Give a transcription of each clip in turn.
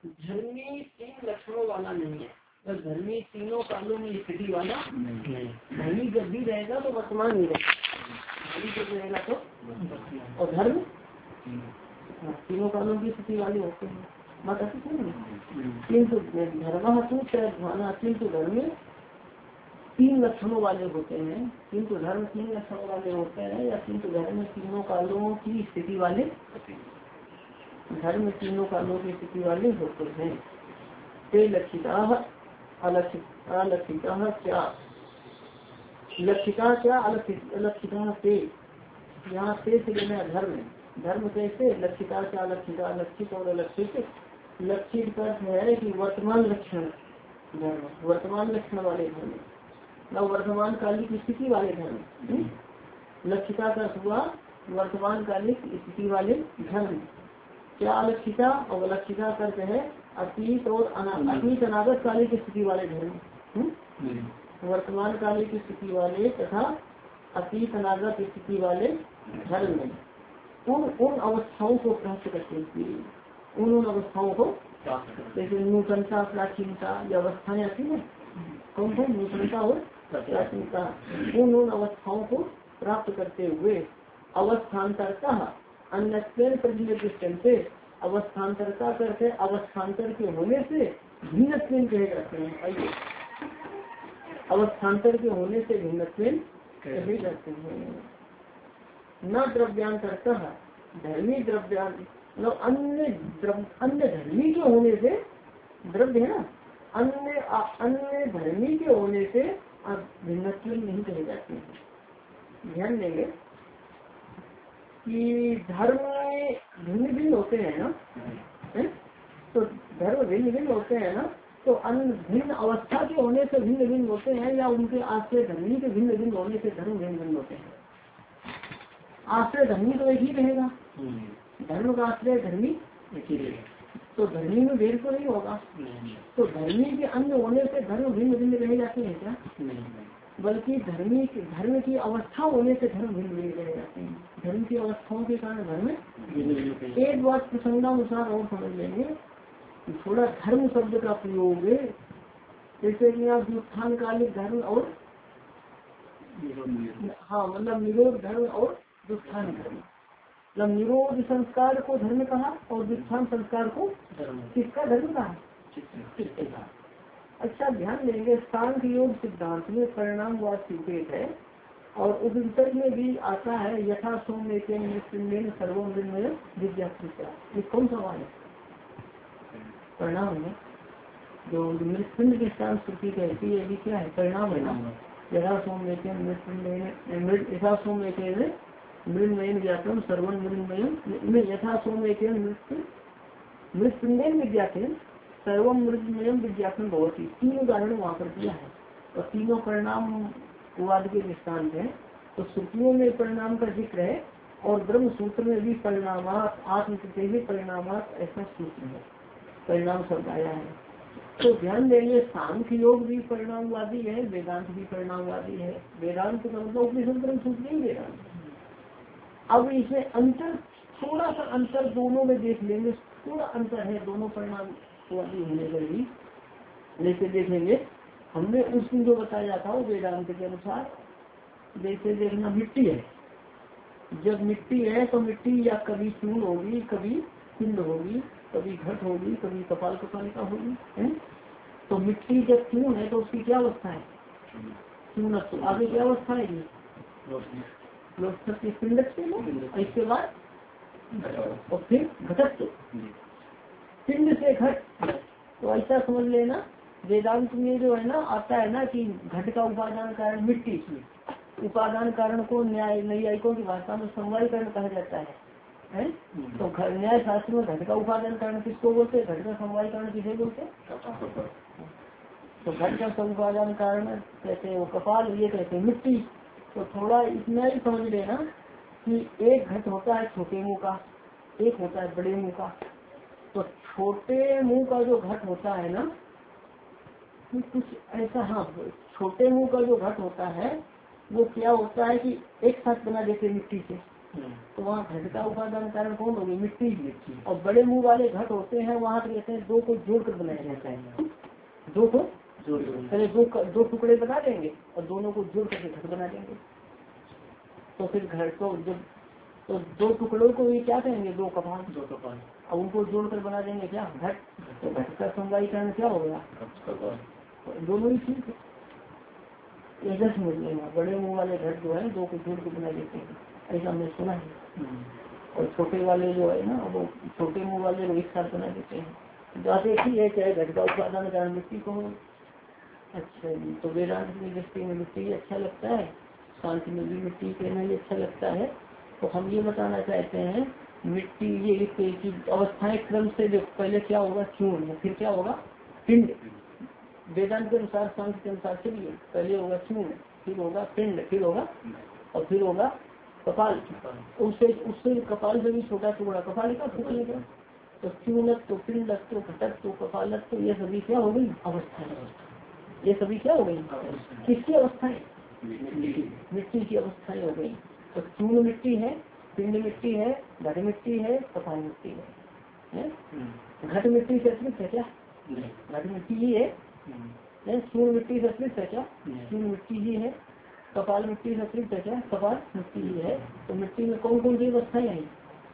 धर्मी तीन लक्षणों वाला नहीं है, तो धर्मी तीनों कालों में स्थिति वाला नहीं है। धर्मी जब भी रहेगा तो वर्तमान ही रहेगा, धर्मी जब रहेगा तो। और धर्म तीनों कालों की स्थिति वाले होते हैं, बात ऐसी सुनिए। किंतु धर्म किंतु धर्म तीन लक्षणों वाले होते हैं, किंतु धर्म तीन लक्षणों वाले होते हैं, या किंतु धर्म तीनों कालों की स्थिति वाले, धर्म तीनों कालों की स्थिति वाले होते हैं। ते लक्षिता अलक्षिता क्या, लक्षिता क्या अलक्षिता से, यहाँ से लेना धर्म, धर्म कैसे लक्षिता क्या लक्षिता, लक्षित और अलक्षित। लक्षित का है कि वर्तमान लक्षण धर्म, वर्तमान लक्षण वाले धर्म, न वर्तमान कालिक स्थिति वाले धर्म। लक्षिता का हुआ वर्तमान कालिक स्थिति वाले धर्म। क्या अलक्षिता और अलक्षिता करते हैं अतीत और अतीत अनागत कालिक स्थिति वाले धर्म। वर्तमान कालिक स्थिति वाले तथा अतीत अनागत स्थिति वाले धर्म में उन अवस्थाओं को प्राप्त करते हैं, उन अवस्थाओं को, जैसे नूतनता प्राचीनता ये अवस्थाएं आती है, कौन कौन नूतनता और प्राचीनता, उन अवस्थाओं को प्राप्त करते हुए अवस्थान्तरता अन्य प्रतिनिधिष्ठन्ते, अवस्थान्तरता करके अवस्थान्तर के होने से भिन्न कहे जाते हैं। आइए, अवस्थान्तर के होने से भिन्न कहे जाते हैं। न द्रव्यांतरता धर्मी द्रव्यां मतलब अन्य धर्मी के होने से, द्रव्य है ना, अन्य धर्मी के होने से भिन्नत्व नहीं कहे जाते हैं। ध्यान देंगे कि धर्म भिन्न भिन्न होते हैं ना, है? तो धर्म भिन्न भिन्न होते हैं ना, तो अन्य भिन्न अवस्था के होने से भिन्न भिन्न होते हैं, या उनके आश्रय धर्मी के भिन्न भिन्न होने से धर्म भिन्न भिन्न होते हैं। आश्रय धर्मी तो एक ही रहेगा, धर्म का आश्रय धर्मी एक ही रहेगा, तो धर्मी में भेद तो नहीं होगा। तो धर्मी के अन्य होने से धर्म भिन्न भिन्न रह जाते हैं क्या? बल्कि धर्म की अवस्था होने से धर्म भिन्न भिन्न रह जाते हैं। धर्म की अवस्थाओं के कारण धर्म एक बात प्रसंगानुसार और समझ लेंगे, थोड़ा धर्म शब्द का प्रयोग है, जैसे कि आप व्युत्थान कालिक धर्म और हाँ मतलब निरोध धर्म और व्युत्थान धर्म, मतलब निरोध संस्कार को धर्म कहा और व्युत्थान संस्कार को किसका धर्म कहा? चित्त का। अच्छा ध्यान देंगे, सांख्य योग सिद्धांत में परिणामवाद स्वीकृत है, और उस वितर्क में भी आता है यथा सोम सर्वम विद्यार्थी। ये कौन सवाल है? परिणाम है, जो मृत्युंड की श्रुति कहती है, ये क्या है? परिणाम है ना। यथा सोम यथा सोम मृन्मयन व्याकरण सर्वन मृन्मयम, यथा सोम मृत्युंजन विद्याकरण सर्वम मृन्मयम विद्याकरण बहुत ही, तीन उदाहरण वहाँ पर दिया है, और तीनों परिणाम वाद के दृष्टांत है। तो श्रुतियों में परिणाम का जिक्र है, और ब्रह्म सूत्र में भी परिणामात आत्मप्रत्यय परिणामात ऐसा सूत्र है, परिणाम शब्द आया है। तो ध्यान देंगे, सांख्य योग भी परिणामवादी है, वेदांत भी परिणामवादी है। वेदांत का मतलब उपनिषद ब्रह्म सूत्र नहीं वेदांत। अब इसमें अंतर, थोड़ा सा अंतर दोनों में देख लेंगे, थोड़ा अंतर है दोनों परिणामवादी होने पर भी। जैसे देखेंगे, हमने उस दिन जो बताया था वेदांत के अनुसार, जैसे देखना मिट्टी है, जब मिट्टी है तो मिट्टी या कभी चूर्ण होगी, कभी पिंड होगी, कभी घट होगी, कभी कपाल कपालिका होगी, है? तो मिट्टी जब चूर्ण है तो उसकी क्या अवस्था है? चूर्ण। तो आगे क्या अवस्था है? पिंड से, इसके बाद और फिर घटक, पिंड से घट। तो ऐसा समझ लेना, वेदांत में जो है ना आता है ना कि घट का उपादान कारण मिट्टी, उपादान कारण को न्यायिकों की भाषा में समवाय कारण कहा जाता है। तो न्याय शास्त्र में घट का उपादान कारण किसको बोलते हैं? घट का समवाय कारण किसे बोलते हैं? तो घट का उपादान कारण कहते हैं वो कपाल, ये कहते हैं मिट्टी। तो थोड़ा इतना ही समझ लेना कि एक घट होता है छोटे मुंह का, एक होता है बड़े मुंह का। तो छोटे मुंह का जो घट होता है ना, कुछ ऐसा, हाँ छोटे मुंह का जो घट होता है वो क्या होता है कि एक साथ बना देते मिट्टी से, तो वहाँ घट का उपादान कारण कौन होगी? मिट्टी। और बड़े मुंह वाले घट होते हैं वहाँ तो कहते हैं दो को जोड़कर बनाया जाता है, दो को पहले दो टुकड़े बना देंगे और दोनों को जोड़ करके घट बना देंगे। तो फिर घर को जब तो दो टुकड़ों को भी क्या कहेंगे? दो कपाल। अब उनको जोड़कर बना देंगे क्या? घट। तो घट का समवायीकरण क्या हो गया? दोनों ही ठीक है। ऐसा समझ लेना, बड़े मुंह वाले घट जो है दो को जोड़ के बना देते हैं, ऐसा हमने सुना है। और छोटे वाले जो है ना वो छोटे मुंह वाले को एक साथ बना देते हैं। बात एक ही है, चाहे घट का उत्पादन कारण मिट्टी को हो। अच्छा जी, तो वेदांत की दृष्टि में मिट्टी अच्छा लगता है, शांति में भी मिट्टी कहना ही अच्छा लगता है। तो हम ये बताना चाहते हैं मिट्टी ये अवस्थाएं क्रम से जो पहले क्या होगा? चूर्ण, फिर क्या होगा? पिंड। वेदांत के अनुसार, सांख्य के अनुसार चलिए, पहले होगा चूर्ण, फिर होगा पिंड, फिर होगा और फिर होगा कपाल। उससे कपाल से भी छोटा टुकड़ा कपाल का फूकने का। तो चूर्णत तो पिंडत तो घटत तो कपालत तो ये सभी क्या हो गई? अवस्थाएं। ये सभी क्या हो गई? किसकी अवस्थाएं? मिट्टी की अवस्थाएं हो गई। तो चूर्ण मिट्टी है, पिंड मिट्टी है, घट मिट्टी है, कपाल मिट्टी है? घट मिट्टी से अतिरिक्त है क्या? घट मिट्टी ही है। चूर्ण मिट्टी से अतिरिक्त है क्या? चूर्ण मिट्टी ही है। कपाल मिट्टी से अतिरिक्त है क्या? कपाल मिट्टी ही है। तो मिट्टी में कौन कौन सी अवस्थाएं आई?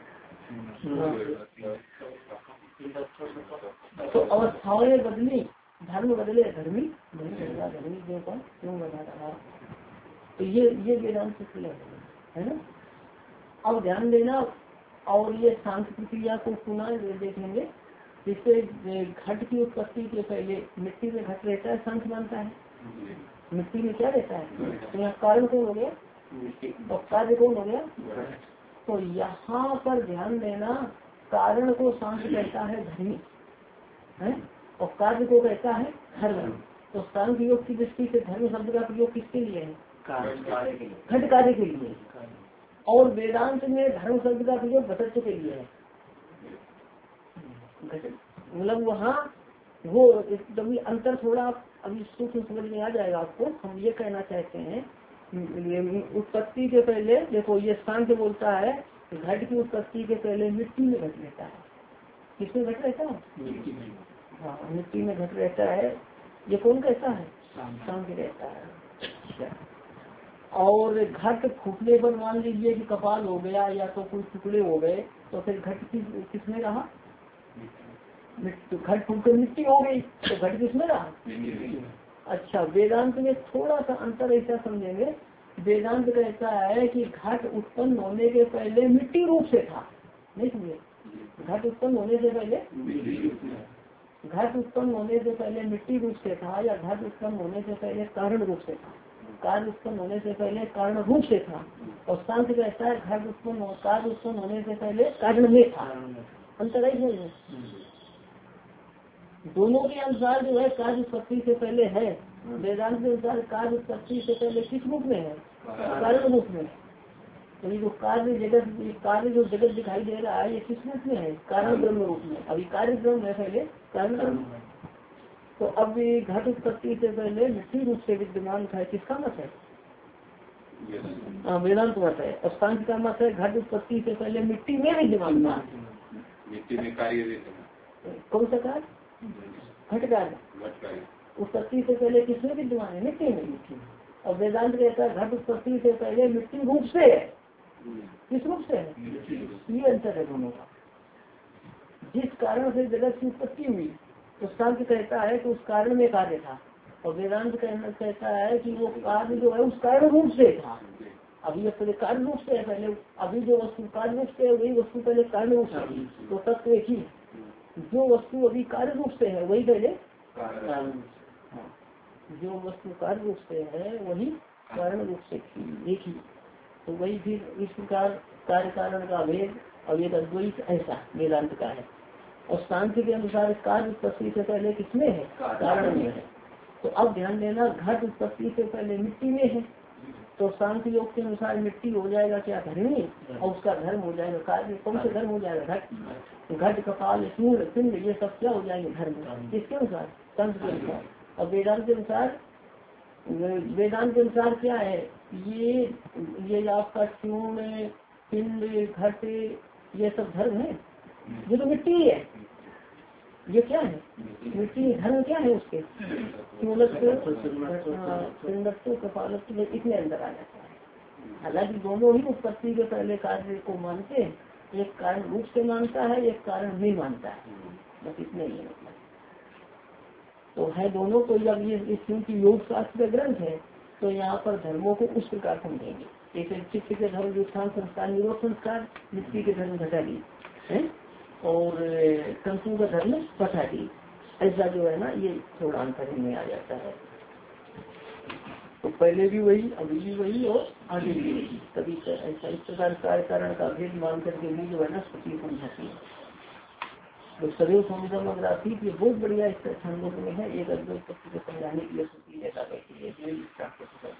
तो अवस्थाएं बदली, धर्म बदले, धर्मी धर्मी क्यों बता रहा? तो ये वेदांत से है ना। अब ध्यान देना, और ये सांख्य प्रक्रिया को पुनः देखेंगे। जिससे घट की उत्पत्ति के पहले मिट्टी में घट रहता है, सांख्य मानता है मिट्टी में क्या रहता है। तो यहाँ कारण कौन हो गया और कार्य कौन हो गया? तो यहाँ पर ध्यान देना, कारण को सांख्य कहता है धर्मी है और कार्य को कहता है धर्म। तो सांख्य योग की दृष्टि से धर्म शब्द का प्रयोग किसके लिए है? घट कार्य के लिए। और वेदांत में धर्म शब्द का प्रयोग घटत्व के लिए है। मतलब वहाँ वो एकदम अंतर थोड़ा अभी सूक्ष्म समझ में आ जाएगा आपको। हम ये कहना चाहते हैं उत्पत्ति के पहले देखो, ये सांख्य बोलता है घट की उत्पत्ति के पहले मिट्टी में घट रहता है। किसमें घट रहता है? हाँ, मिट्टी में घट रहता है। ये कौन कहता है? सांख्य रहता है। और घट फूटने पर मान लीजिए कि कपाल हो गया या तो कुछ टुकड़े हो गए, तो फिर घट किसमें रहा? घट फूट कर मिट्टी हो गई, तो घट किसमें रहा? अच्छा, वेदांत में थोड़ा सा अंतर ऐसा समझेंगे। वेदांत कहता है कि घट उत्पन्न होने के पहले मिट्टी रूप से था। नहीं समझे? घट उत्पन्न होने से पहले मिट्टी रूप से था, या घट उत्पन्न होने से पहले कारण रूप से था। कार्य उत्पन्न होने से पहले कारण रूप से था। और सांख्य कहता है घट कार्य उत्पन्न होने से पहले कारण में था। अंतर है। दोनों के अनुसार जो है कार्य उत्पत्ति से पहले है। वेदांत के अनुसार कार्य उत्पत्ति से पहले किस रूप में है? कारण रूप में। तो ये जो कार्य जो जगत दिखाई दे रहा है, ये किस रूप में है? कारण ब्रह्म रूप में। अभी कार्य ब्रह्म है, पहले कारण ब्रह्म। तो अब घट उत्पत्ति से पहले मिट्टी रूप से विद्यमान था। किसका मत है? वेदांत मत है। और सांख्य का मत है घट उत्पत्ति से पहले मिट्टी में विद्यमान था। मिट्टी में कार्य कौन सा कार्य? घट कार्य उत्पत्ति से पहले किसमें विद्यमान है? मिट्टी में। और वेदांत कहता है घट उत्पत्ति से पहले मिट्टी रूप से है। किस रूप से है? ये अंतर है दोनों का। जिस कारण से जगत की उत्पत्ति हुई, तो सांख्य कहता है कि उस कारण में कार्य था। और वेदांत कहता है कि वो कार्य जो है उस कारण रूप से था। अभी अब पहले कार्य रूप से है, पहले अभी जो वस्तु कार्य रूप से है वही वस्तु पहले कारण रूप से थी। तो तत्व एक ही, जो वस्तु अभी कार्य रूप से है वही पहले जो वस्तु कार्य रूप से है वही कारण रूप से थी, एक ही। तो वही फिर इस प्रकार कार्य कारण का भेद और एक अद्वैत ऐसा वेदांत का है। और सांख्य के अनुसार कार्य उत्पत्ति से पहले किसमें है? कारण में है। तो अब ध्यान देना, घट उत्पत्ति से पहले मिट्टी में है। तो सांख्य योग के अनुसार मिट्टी हो जाएगा क्या? धर्मी। और उसका धर्म हो जाएगा कार्य। कौन सा धर्म हो जाएगा? घट कपाल सूर्य पिंड, ये सब क्या हो जाएंगे? धर्म। किसके अनुसार? सांख्य के अनुसार। और वेदांत के अनुसार क्या है? ये आपका चूर्ण पिंड, घट, ये सब धर्म है। ये तो मिट्टी ही है, ये क्या है? मिट्टी। धर्म क्या है उसके? पिंडत्व, कपालत्व, इतने अंदर आ जाता है। हालांकि दोनों ही उत्पत्ति के पहले कार्य को मानते, एक कारण रूप से मानता है, एक कारण नहीं मानता है, बस इतने ही है। तो है दोनों को। जब ये क्योंकि योग शास्त्र का ग्रंथ है तो यहाँ पर धर्मों को उस प्रकार समझेंगे। जैसे चित्त के धर्म व्युत्थान संस्कार निरोध संस्कार, मिट्टी के धर्म घटादी है, और तंतु का धर्म पठादी, ऐसा जो है ना ये थोड़ा अंतर में आ जाता है। तो पहले भी वही, अभी भी वही और आगे भी वही। कभी ऐसा इस प्रकार कार्य कारण का भेद मान करके भी जो है ना स्थिति समझाती है। तो सदैव समुद्रम अग्रासी ये बहुत बढ़िया इस छंदों में है। एक अद्वैत तत्व को समझाने के लिए स्थिति लेता बैठी है।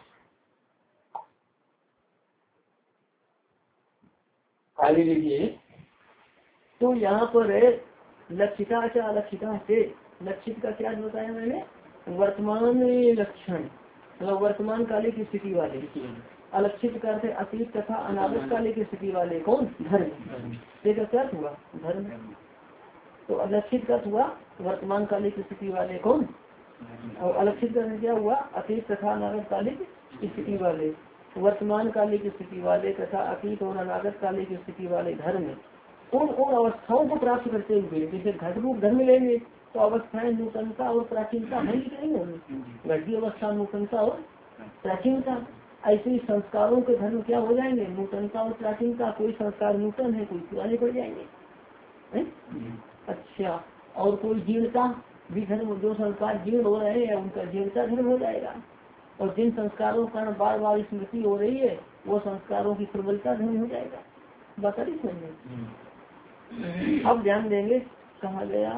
आगे देखिए, तो यहाँ पर है लक्षिता से अलक्षिता से। लक्षित का क्या बताया मैंने? वर्तमान लक्षण, मतलब वर्तमान काले की स्थिति वाले। अलक्षित का अर्थ अतीत तथा अनागत काले की स्थिति वाले। कौन? धर्म। देखा क्या हुआ? धर्म। तो अलक्षित का हुआ वर्तमान काले की स्थिति वाले। कौन? और अलक्षित का क्या हुआ? अतीत तथा अनागत काले की स्थिति वाले। वर्तमान काले की स्थिति वाले तथा अतीत और अनागत काले की स्थिति वाले धर्म उन अवस्थाओं को प्राप्त करते हुए, जैसे घट रूप धर्म लेंगे तो अवस्थाएं नूतनता और प्राचीनता है कि नहीं होगी? घट की अवस्था नूतनता और प्राचीनता। ऐसे ही संस्कारों के धर्म क्या हो जाएंगे? नूतनता और प्राचीनता। कोई संस्कार नूतन है, कोई पुराने पड़ जाएंगे। अच्छा, और कोई जीर्णता भी धर्म, जो संस्कार जीर्ण हो रहे हैं उनका जीर्णता धर्म हो जाएगा। और जिन संस्कारों का बार बार स्मृति हो रही है वो संस्कारों की प्रबलता धर्म हो जाएगा। बता रही समझे। अब ध्यान देंगे, कहा गया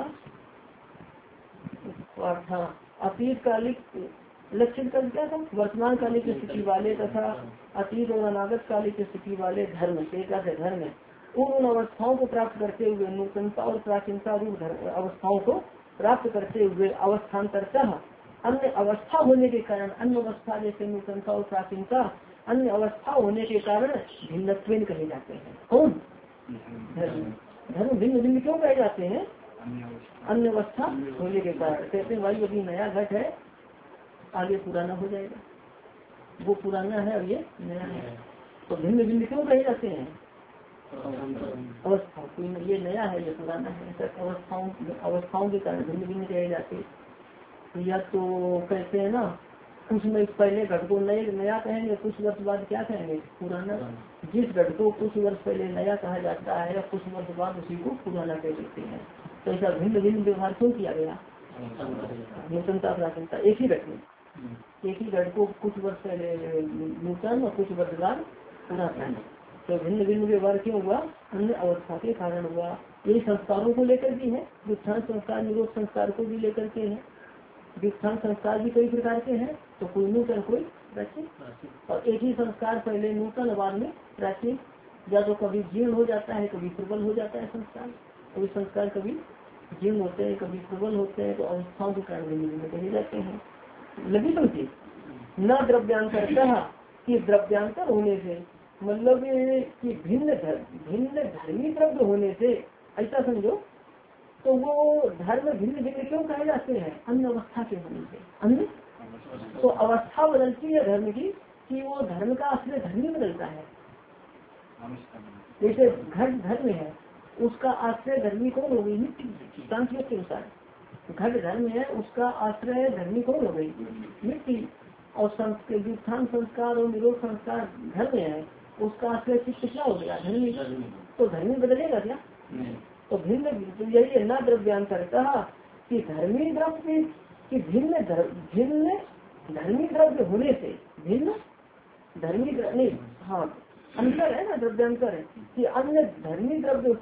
था अतीत कालिक लक्षित का क्या था? वर्तमान कालिक की स्थिति वाले तथा अतीत और अनागत कालिक की स्थिति वाले धर्म से धर्म उन अवस्थाओं को प्राप्त करते हुए, नूतनता और प्राचीनता रूप अवस्थाओं को प्राप्त करते हुए अवस्थान्तरता अन्य अवस्था होने के कारण, अन्य अवस्था जैसे नूतनता और प्राचीनता अन्य अवस्था होने के कारण भिन्नत्वेन कहे जाते हैं। कौन? धर्म भिन्न भिन्न क्यों कहे जाते हैं? अन्य अवस्था होने के कारण। कहते हैं भाई अभी नया घट है, आगे पुराना हो जाएगा, वो पुराना है और ये नया है, तो भिन्न भिन्न क्यों कहे जाते हैं? अवस्था, ये नया है ये पुराना है, अवस्थाओं के कारण भिन्न भिन्न कहे जाते। या तो कहते हैं ना, कुछ में पहले घट को नया कहेंगे, कुछ वर्ष बाद क्या कहेंगे? पुराना। जिस घट को कुछ वर्ष पहले नया कहा जाता है या कुछ वर्ष बाद उसी को पुराना कह देते हैं। तो ऐसा भिन्न भिन्न व्यवहार क्यों किया गया? नूतनता प्राचीनता एक ही घट में, एक ही घट को कुछ वर्ष पहले नूतन और कुछ वर्ष बाद पुराना। तो भिन्न भिन्न व्यवहार क्यों हुआ? अन्य अवस्था के कारण हुआ। यही संस्कारों को लेकर भी है, व्युत्थान संस्कार निरोध संस्कार को भी लेकर के है। व्युत्थान संस्कार भी कई प्रकार के हैं, तो कोई नूतन कोई प्राचीन, और एक ही संस्कार पहले नूतन बाद में प्राचीन। या तो कभी जीर्ण हो जाता है, कभी प्रबल हो जाता है संस्कार। कभी संस्कार कभी जीर्ण होते हैं, कभी प्रबल होते हैं, तो अवस्थाओं के कारण भिन्न कहे जाते हैं। लगी समझी? न द्रव्यांतर कि द्रव्यांतर होने से, मतलब कि भिन्न धर्मी द्रव्य होने से, ऐसा समझो। तो वो धर्म भिन्न भिन्न क्यों कहे जाते हैं? अन्य अवस्था के होने से। अन्य तो अवस्था बदलती है धर्म की, कि वो धर्म का आश्रय धर्म ही बदलता है। जैसे घट धर्म है, उसका आश्रय धर्मी कौन हो गई? मिट्टी। सांख्य के अनुसार घट धर्म है, उसका आश्रय धर्मी कौन हो गई? मिट्टी। और व्युत्थान संस्कार और निरोध संस्कार धर्म है, उसका आश्रय चित्त क्या हो गया? धर्मी। तो धर्मी बदलेगा क्या? तो भिन्न, यही है ना द्रव्यांतर कि धर्मी द्रव्य की भिन्न धर्मी द्रव्य होने से, भिन्न धर्मी नहीं, हाँ अंतर है ना, द्रव्यांतर है कि अन्य धर्मी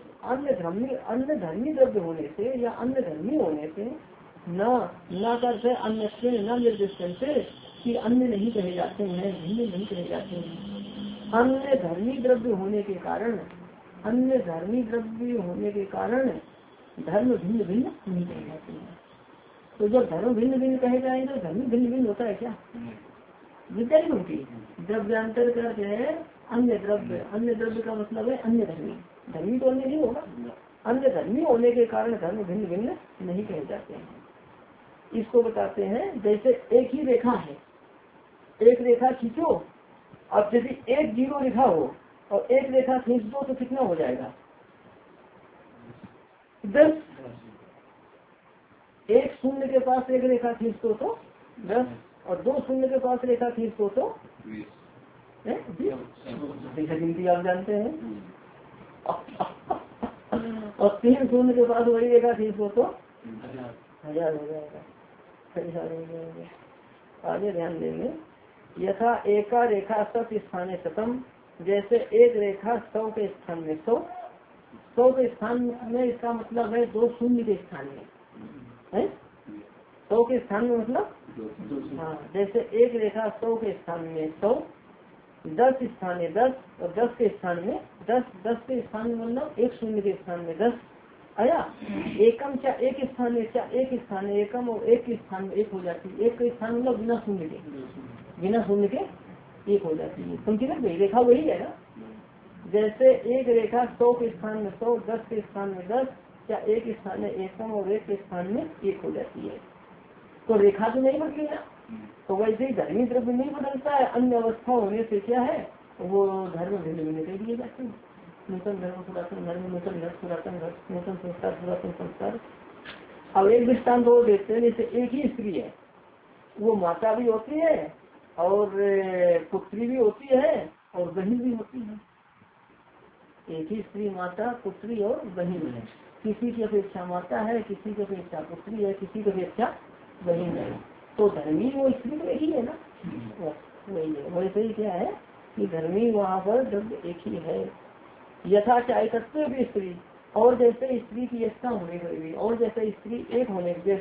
द्रव्य होने से या अन्य धर्मी होने से न करते अन्य से न निर्दिष्ट से कि अन्य नहीं कहे जाते हैं, भिन्न नहीं कहे जाते हैं। अन्य धर्मी द्रव्य होने के कारण, अन्य धर्मी द्रव्य होने के कारण धर्म भिन्न भिन्न नहीं कहे जाते हैं। तो जब धर्म भिन्न भिन्न कहे जाएंगे तो धर्म भिन्न भिन्न होता है क्या? विद्या नहीं होती। द्रव्यांतर करते हैं अन्य द्रव्य का मतलब है अन्य धर्मी। धर्मी तो अन्य नहीं होगा, अन्य धर्मी होने के कारण धर्म भिन्न भिन्न नहीं कहे जाते हैं। इसको बताते हैं जैसे एक ही रेखा है, एक रेखा खींचो, अब यदि एक 0 लिखा हो और एक रेखा खींच दो तो कितना हो जाएगा? 10। एक शून्य के पास एक रेखा खींच दो तो 10 और 2 शून्य के पास रेखा खींच दो तो 20। गिनती आप जानते हैं। और 3 शून्य के पास वही रेखा खींच दो तो 1000 हो जाएगा। आगे ध्यान देंगे। यथा एका रेखा 100 स्थान शतम, जैसे एक रेखा 100 के स्थान में 100 के स्थान में, इसका मतलब है 2 शून्य के स्थान में है। 100 के स्थान में मतलब हाँ, जैसे एक रेखा 100 के स्थान में 100, 10 स्थान में 10 और 10 के स्थान में 10, 10 के स्थान में मतलब एक शून्य के स्थान में 10 आया। एकम क्या एक स्थान में, क्या एक स्थान में एकम और एक के स्थान में एक हो जाती है। एक के स्थान मतलब बिना शून्य के एक हो जाती है। समझी ना भाई, रेखा वही है ना। जैसे एक रेखा 100 के स्थान में 100, 10 के स्थान में 10, क्या एक स्थान में एकम और एक के स्थान में एक हो जाती है। तो रेखा तो नहीं बदली ना। तो वैसे ही धर्मी द्रव्य नहीं बदलता है, अन्य अवस्था होने से क्या है वो धर्म भिन्न भिन्न कर दिए जाते हैं। नूतन धर्म पुरातन धर्म, नूतन घट पुरातन घट, नूतन संस्कार पुरातन संस्कार। अब एक दृष्टांत और देते हैं। जैसे एक ही स्त्री है, वो माता भी होती है और पुत्री भी होती है और बहन भी होती है। एक ही स्त्री माता, पुत्री और बहन है। किसी की अपेक्षा माता है, किसी की अपेक्षा पुत्री है, किसी की अपेक्षा बहन है। तो धर्मी वो स्त्री तो एक ही है ना, वही है। वैसे ही क्या है कि धर्मी वहाँ पर द्रव्य एक ही है। यथा चायकत्व भी स्त्री, और जैसे स्त्री की एकता होने पर भी, और जैसे स्त्री एक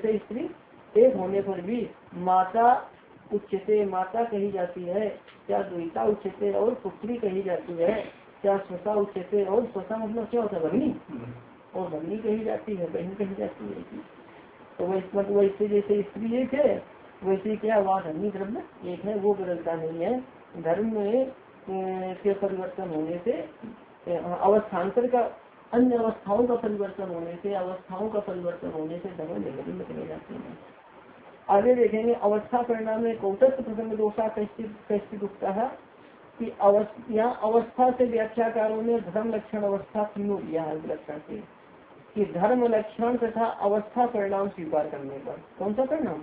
होने पर भी माता उच्चते, माता कही जाती है, क्या द्विता उच्चते और पुत्री कही जाती है, क्या स्वसा उच्चते और स्वसा मतलब क्या होता है भगनी, और भगनी कही जाती है, बहन कही जाती है। तो वैसे जैसे स्त्री एक है वैसे क्या वहाँ धर्मी द्रव्य एक है, वो बदलता नहीं है। धर्म में के परिवर्तन होने से अवस्थान्तर का, अन्य अवस्थाओं का परिवर्तन होने से, अवस्थाओं का परिवर्तन होने से धर्म भिन्न चले जाते हैं। आगे देखेंगे अवस्था परिणाम में कौतस्थ प्रसंग दोषा कैसे दुखता है कि यहाँ अवस्था से व्याख्याकारों ने धर्म लक्षण अवस्था तीनों दिया है लक्षण से, कि धर्म लक्षण तथा अवस्था परिणाम स्वीकार करने पर। कौन सा परिणाम?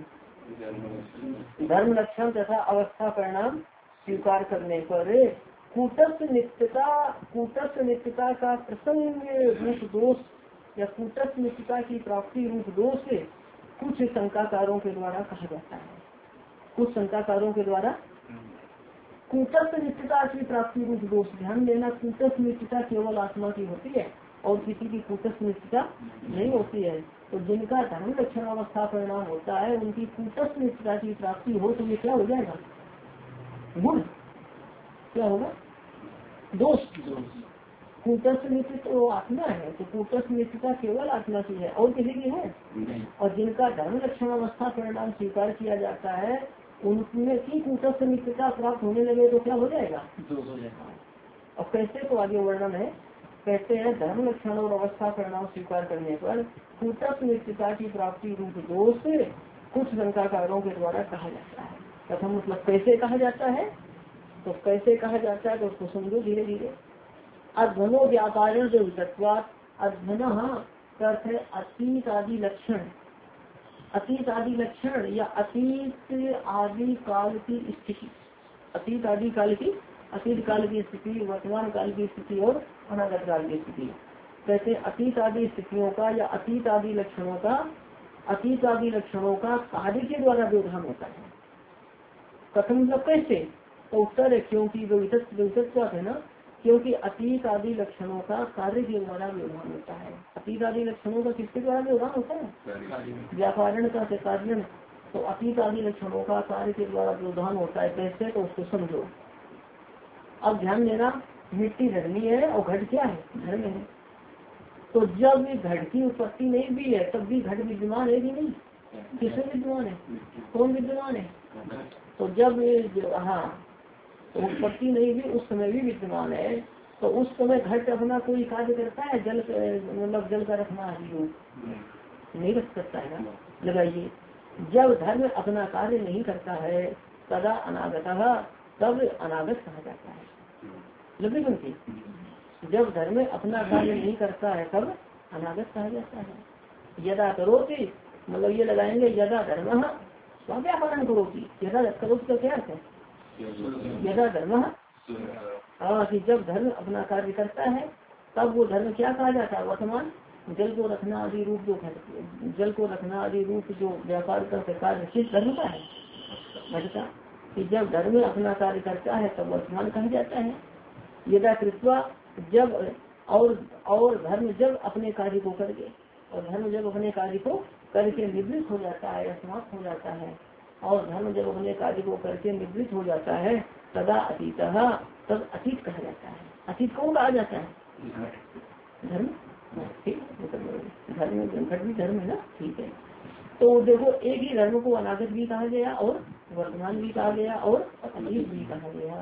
धर्म लक्षण तथा अवस्था परिणाम स्वीकार करने पर कूटस्थ नित्यता का प्रसंग रूप दोष या कूटस्थ नित्यता की प्राप्ति रूप दोष कुछ शंकाकारों के द्वारा कहा जाता है। कुछ शंकाकारों के द्वारा कूटस्थ नित्यता की प्राप्ति रूप दोष। ध्यान देना, कूटस्थ नित्यता केवल आत्मा की होती है और किसी की कूटस्थ नित्यता नहीं होती है। तो जिनका धर्म लक्षण अवस्था परिणाम होता है उनकी कूटस्थ नित्यता की प्राप्ति हो तो ये क्या हो जाएगा? गुण क्या होगा? दोष। कूटस्थ नित्य तो आत्मा है, तो कूटस्थ नित्यता केवल आत्मा की है और किसी की है। और जिनका धर्म लक्षण अवस्था परिणाम स्वीकार किया जाता है उनमें की कूटस्थ नित्यता प्राप्त होने लगे तो क्या हो जाएगा? दोष हो जाएगा। और कैसे तो आगे वर्णन है, कहते हैं धर्म लक्षण और अवस्था परिणाम स्वीकार करने पर कूटस्थ नित्यता की प्राप्ति रूप दोष कुछ शंकाकारों के द्वारा कहा जाता है। प्रथम मतलब कैसे कहा जाता है, तो कैसे कहा जाता है तो उसको समझो धीरे धीरे। अध्वनो व्यापारण जो वितत्वात्, अध्वन अर्थ है अतीत आदि लक्षण, अतीत आदि लक्षण या अतीत आदि काल की स्थिति, अतीत आदि काल की, अतीत काल की स्थिति, वर्तमान काल की स्थिति और अनागत काल की स्थिति। कहते अतीत आदि स्थितियों का या अतीत आदि लक्षणों का कार्य के द्वारा व्यवधान होता है। कथम मतलब कैसे, तो उत्तर है क्योंकि विविधत्व है ना, क्योंकि अतीत आदि लक्षणों का कार्य के द्वारा व्यवधान होता है। अतीत आदि लक्षणों का किसके द्वारा व्यवधान होता है? व्यापारण का कार्य। तो अतीत आदि लक्षणों का कार्य के द्वारा व्यवधान होता है। कैसे, तो उसको समझो। अब ध्यान देना, मिट्टी धर्मी है और घट क्या है? धर्म है। तो जब घट की उत्पत्ति नहीं भी है तब भी घट विद्यमान है कि नहीं? किसमें विद्यमान है? कौन विद्यमान है? तो जब हाँ तो उत्पत्ति नहीं भी उस समय भी विद्यमान है। तो उस समय घट अपना कोई कार्य करता है, जल मतलब जल का रखना आदि नहीं रख सकता है ना। लगाइए, जब धर्म अपना कार्य नहीं करता है तदा अनागत, तब अनागत कहा जाता है। लंबी पंक्ति, जब धर्म अपना कार्य नहीं करता है तब अनागत कहा जाता है। यदा करोति, मतलब ये लगाएंगे यदा धर्म स्वाव्यापारण करोति। यदा करोति का क्या अर्थ है? यदा धर्म, कि जब धर्म अपना कार्य करता है तब वो धर्म क्या कहा जाता है? वर्तमान जल को रखना आदि रूप जो जल को रखना आदि रूप जो व्यापार का कार्य किस धर्म का है? घटता। कि जब धर्म अपना कार्य करता है तब वर्तमान कहा जाता है। यदा कृत्वा, जब और धर्म जब अपने कार्य को करके, और धर्म जब अपने कार्य को करके निवृत्त हो जाता है या समाप्त हो जाता है, और धर्म जब अपने कार्य को करके निवृत्त हो जाता है तदा अतीत, तब अतीत कहा जाता है। अतीत कौन कहा जाता है? धर्म। ठीक, धर्म घट भी धर्म है ना। ठीक है, तो देखो एक ही धर्म को अनागत भी कहा गया और वर्तमान भी कहा गया और अतीत भी कहा गया।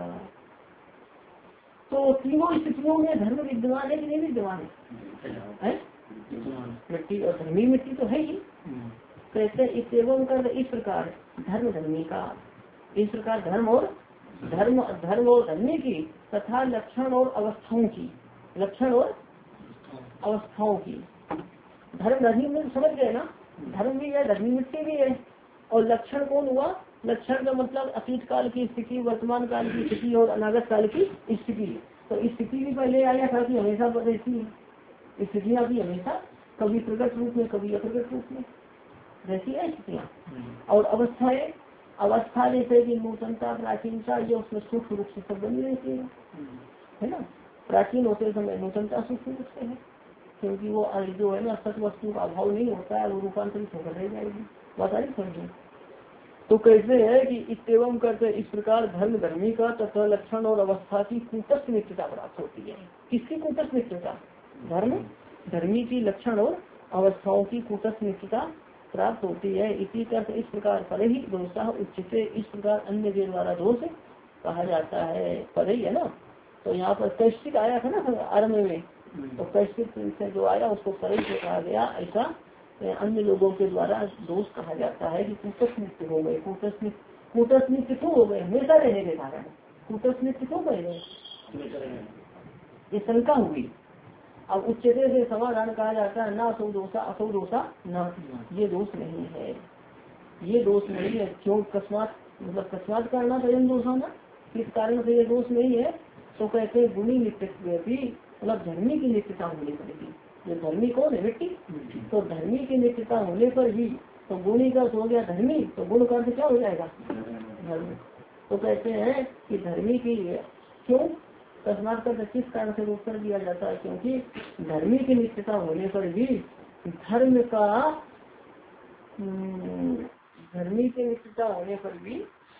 तो तीनों स्थितियों में धर्म विद्यमान है कि नहीं विद्यमान है? मिट्टी और धर्मी मिट्टी तो है ही। कैसे? एवं कर इस प्रकार धर्म धर्मी का, इस प्रकार धर्म और धर्मी की तथा लक्षण और अवस्थाओं की, लक्षण और अवस्थाओं की। धर्म धर्मी में समझ गए ना, धर्म भी है, धर्मी मिट्टी भी है। और लक्षण कौन हुआ? लक्षण का मतलब अतीत काल की स्थिति, वर्तमान काल की स्थिति और अनागत काल की स्थिति। तो स्थिति भी पहले आया था कि हमेशा रहती है, स्थितियाँ भी हमेशा कभी प्रकट रूप में कभी अप्रकट रूप में रहती है स्थितियाँ। और अवस्थाएं, अवस्था जैसे कि नूतनता प्राचीनता ये उसमें सूक्ष्म रूप से सब बनी रहती है ना। प्राचीन होते समय नूतनता सूक्ष्म रूप से है, क्योंकि वो जो है ना सत वस्तु का अभाव नहीं होता है, वो रूपांतरित होकर रह जाएगी। बता रही समझे? तो कैसे है कि इतम करते इस प्रकार धर्म धर्मी का तथा लक्षण और अवस्था की कूटस्थ नित्यता प्राप्त होती है। किसकी कूटस्थ नित्यता? धर्म धर्मी की लक्षण और अवस्थाओं की कूटस्थ नित्यता प्राप्त होती है। इसी तरह इस प्रकार पर ही दोषा उच्चते, इस प्रकार अन्य के द्वारा दोष कहा जाता है। पर ही है ना। तो यहाँ पर कैश्चिक आया था ना आरम्भ में, तो कैश्चिक से जो आया उसको पर से कहा गया। ऐसा अन्य लोगों के द्वारा दोष कहा जाता है कि कूटस्थ नित्य हो गए। कूटस्थ नित्य क्यों हो गए? हमेशा रहने के कारण कूटस्थ नित्य क्यों गए? ये शंका हुई। अब उच्चते से समाधान कहा जाता है ना असौ दोषा असौ दोषा न, ये दोष नहीं है, ये दोष नहीं है। क्यों? अकस्मात, मतलब अकस्मात करना तो दोषा ना, इस कारण से ये दोष नहीं है। तो कहते गुणी नित्यत्व भी, मतलब धर्मी की नित्यता होने पड़ेगी। जो धर्मी कौन है? मिट्टी। तो धर्मी की नित्यता होने पर भी, तो गुणी का हो गया धर्मी, तो गुण का क्या हो जाएगा? धर्मी। तो कहते हैं कि धर्मी की क्यों तस्मात का किस कारण से उत्तर दिया जाता है? क्योंकि धर्मी की नित्यता होने पर भी धर्म का, धर्मी की नित्यता होने पर भी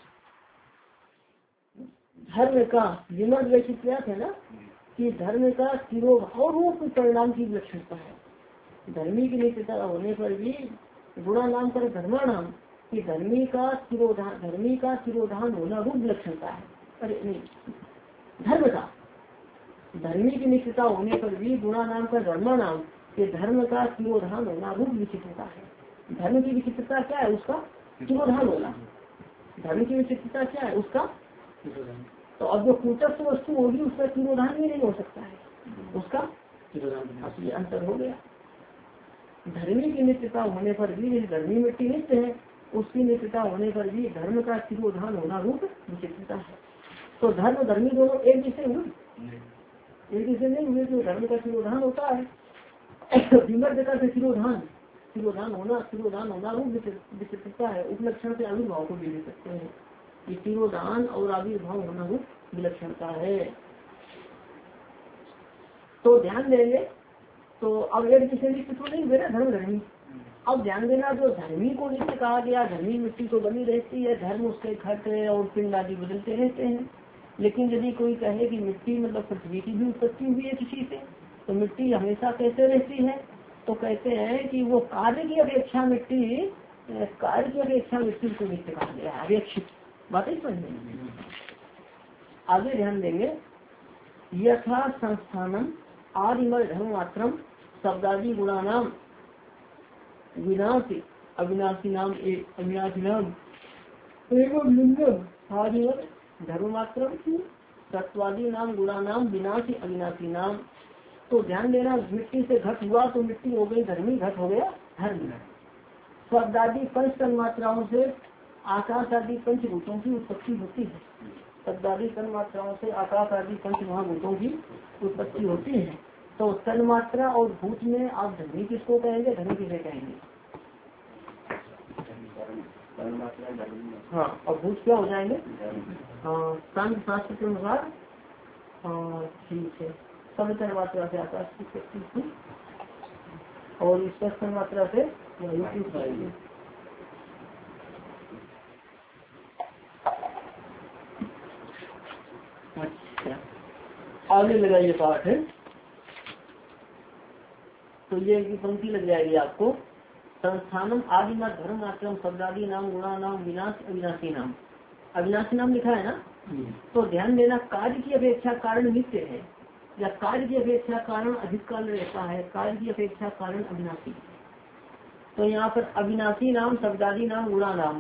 धर्म का विमर्श वैचित्र्य है ना, कि धर्म का तिरोभाव रूप परिणाम की विलक्षणता है। धर्मी की नित्यता होने पर भी गुणा नाम पर धर्माणाम कि धर्मी का तिरोधान होना रूप विलक्षणता है। अरे नहीं, धर्म का धर्मी की नित्यता होने पर भी गुणा नाम का धर्माणाम कि धर्म का तिरोधान होना रूप विचित्रता है। धर्म की विचित्रता क्या है? उसका तिरोधान होना। धर्म की विचित्रता क्या है? उसका। तो अब जो कूटस्थ वस्तु होगी उसका तिरोधान भी नहीं हो सकता है, उसका असली अंतर हो गया। धर्मी की नित्यता होने पर भी, धर्मी मिट्टी नित्य है, उसकी नित्यता होने पर भी धर्म का तिरोधान होना रूप विचित्रता है। तो धर्म धर्मी दोनों एक जैसे हुए? एक जैसे नहीं हुए। जो धर्म का तिरोधान होता है विमर्शता से तिरोधान होना रूप विचित्रता है। उपलक्षण से आविर्भाव को भी ले सकते हैं। ये तिरोधान और आविर्भाव होना रूप विलक्षणता है। तो ध्यान देंगे। तो अब एक किसी नित्य तो नहीं हुए ना धर्म धर्मी। अब ध्यान देना, जो धर्मी को नित्य कहा गया, धर्मी मिट्टी तो बनी रहती है, धर्म उसके घट और पिंड आदि बदलते रहते हैं। लेकिन यदि कोई कहे कि मिट्टी मतलब पृथ्वी की भी उत्पत्ति हुई है किसी से, तो मिट्टी हमेशा कैसे रहती है? तो कहते हैं कि वो कार्य की अपेक्षा मिट्टी को नित्य कहा गया, अपेक्षित। बात ही समझ। आगे ध्यान देंगे, यथा संस्थानम आदिमल धर्म मात्रम शब्दादि गुणानाम विनाशी अविनाशी नाम एवं लिंगम आदिमल धर्म मात्रम सत्वादी नाम गुणानाम विनाशी अविनाशी नाम। तो ध्यान देना, मिट्टी से घट हुआ तो मिट्टी हो गई धर्मी, घट हो गया धर्म। शब्दादि पंच तन्मात्राओं से आकाश आदि पंचभूतों की उत्पत्ति होती है। शब्दादि तन्मात्राओं से आकाश आदि पंच महाभूतों की उत्पत्ति होती है। तो तन्मात्रा और भूत में आप धर्मी किसको कहेंगे, धर्म किसे कहेंगे? हाँ, और भूत क्या हो जाएंगे? सांख्य शास्त्र के अनुसार ठीक है, सब तन्मात्रा से आकाश की उत्पत्ति थी और इस तन्मात्रा से वायु की उत्पत्ति। अच्छा, आगे लगाइए पाठ है, तो ये की पंक्ति लग जाएगी आपको। संस्थानम आदिमत धर्म आश्रम शब्दादि नाम गुणा नाम विनाश अविनाशी नाम। अविनाशी नाम लिखा है ना, तो ध्यान देना, कार्य की अपेक्षा कारण नित्य है या कार्य की अपेक्षा कारण अधिक काल रहता है, कार्य की अपेक्षा कारण अविनाशी। तो यहाँ पर अविनाशी नाम शब्दादि नाम गुणा नाम,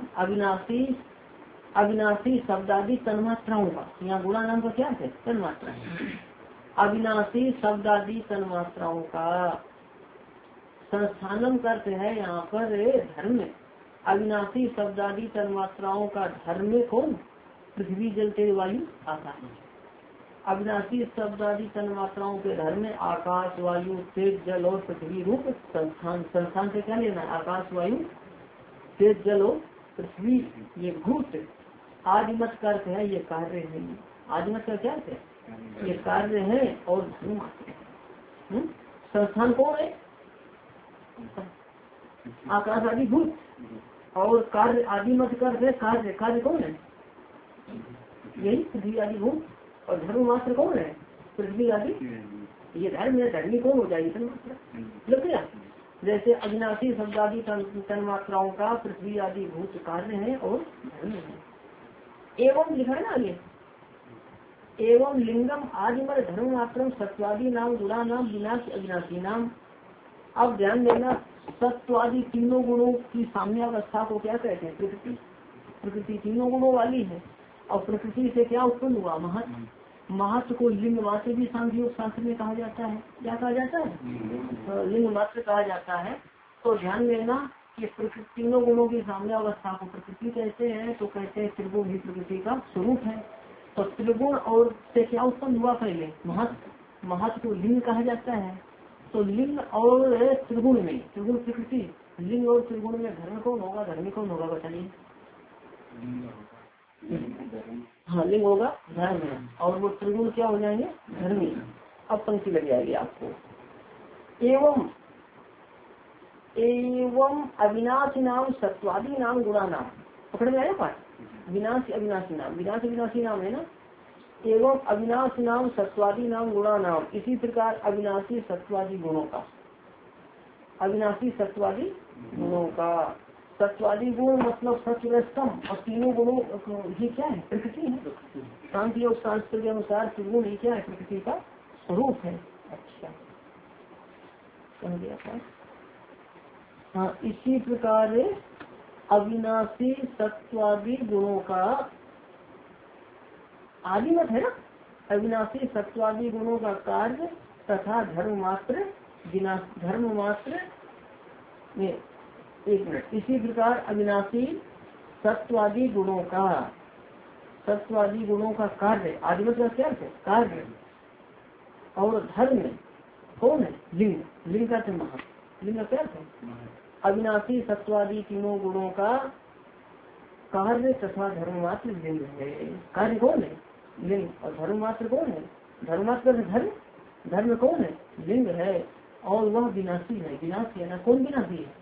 अविनाशी शब्दादि तन्मात्राओं का, यहाँ गुणा नाम का क्या है? तन्मात्रा है। अविनाशी शब्दादि तन्मात्राओं का संस्थानम करते हैं यहाँ पर धर्म। अविनाशी शब्दादि तन्मात्राओं का धर्म कौन? पृथ्वी जल तेज वायु आकाश। अविनाशी शब्दादि तन्मात्राओं के धर्म आकाश वायु तेज जल और पृथ्वी रूप संस्थान। संस्थान से क्या लेना है? आकाश वायु तेज जल और पृथ्वी, ये भूत। आदिमत का अर्थ है ये कार्य है। आदिमत का क्या है? ये कार्य है और धर्म। संस्थान कौन है? आकाश आदि भूत। और कार्य आदिमत का अर्थ है कार्य। कार्य कौन है? यही पृथ्वी आदि भूत। और धर्म मात्र कौन है? पृथ्वी आदि। ये धर्म है, धर्मी कौन हो जाएगी? तन्मात्रा। क्या जैसे अविनाशी शब्दादि तन्मात्राओं का पृथ्वी आदि भूत कार्य है और धर्म है। एवं लिखा है ना आगे, एवं लिंगम आदिमर धर्म मात्रम सत्वादि नाम गुणा नाम विनाश अविनाशी नाम। अब ध्यान देना, सत्वादि तीनों गुणों की साम्यावस्था को क्या कहते हैं? प्रकृति। प्रकृति तीनों गुणों वाली है और प्रकृति से क्या उत्पन्न हुआ? महत्व। महत्व को लिंग मात्र भी सांख्य शास्त्र में कहा जाता है। क्या कहा जाता है? लिंग मात्र कहा जाता है। तो ध्यान देना कि प्रकृति तीनों गुणों की साम्यावस्था को प्रकृति कहते हैं। तो कहते हैं त्रिगुण ही प्रकृति का स्वरूप है। तो त्रिगुण और से क्या उत्पन्न हुआ? पहले महत्व। महत्व को लिंग कहा जाता है। तो लिंग और त्रिगुण में, त्रिगुण प्रकृति, लिंग और त्रिगुण में धर्म कौन होगा? धर्मी कौन होगा? बताइए। हाँ, लिंग होगा धर्म और वो त्रिगुण क्या हो जाएंगे? धर्मी। अब पंक्ति लग जाएगी आपको। एवं एवं अविनाशी नाम सत्वादि नाम गुणा नाम। पकड़ में आया पाठ? विनाश अविनाशी नाम, विनाश अविनाशी नाम है ना। एवं अविनाश नाम सत्वादि नाम गुणा नाम। इसी प्रकार अविनाशी सत्वादि गुणों का, अविनाशी सत्वादि गुणों का, सत्वादि गुण मतलब सत्वस्तम। और तीनों गुणों ये क्या है? प्रकृति है। शांति और शास्त्र के अनुसार त्रिगुण ही क्या है? प्रकृति का स्वरूप है। अच्छा, कह दिया था। हाँ, इसी प्रकार अविनाशी सत्वादि गुणों का आदिमत है ना। अविनाशी सत्वादि गुणों का कार्य तथा धर्म मात्र विनाश, धर्म मात्र में। एक मिनट, इसी प्रकार अविनाशी सत्वादि गुणों का, सत्वादि गुणों का कार्य, आदिमत का क्या है? कार्य। और धर्म कौन है? लिंग। लिंग का महत्व। लिंग का क्या है? अविनाशी सत्वादि तीनों गुणों का कार्य तथा धर्म मात्र लिंग है। कार्य कौन है? लिंग। और धर्म मात्र कौन है? धर्म मात्र धर्म। धर्म कौन है? लिंग है। और वह विनाशी है। विनाशी है ना। कौन विनाशी है?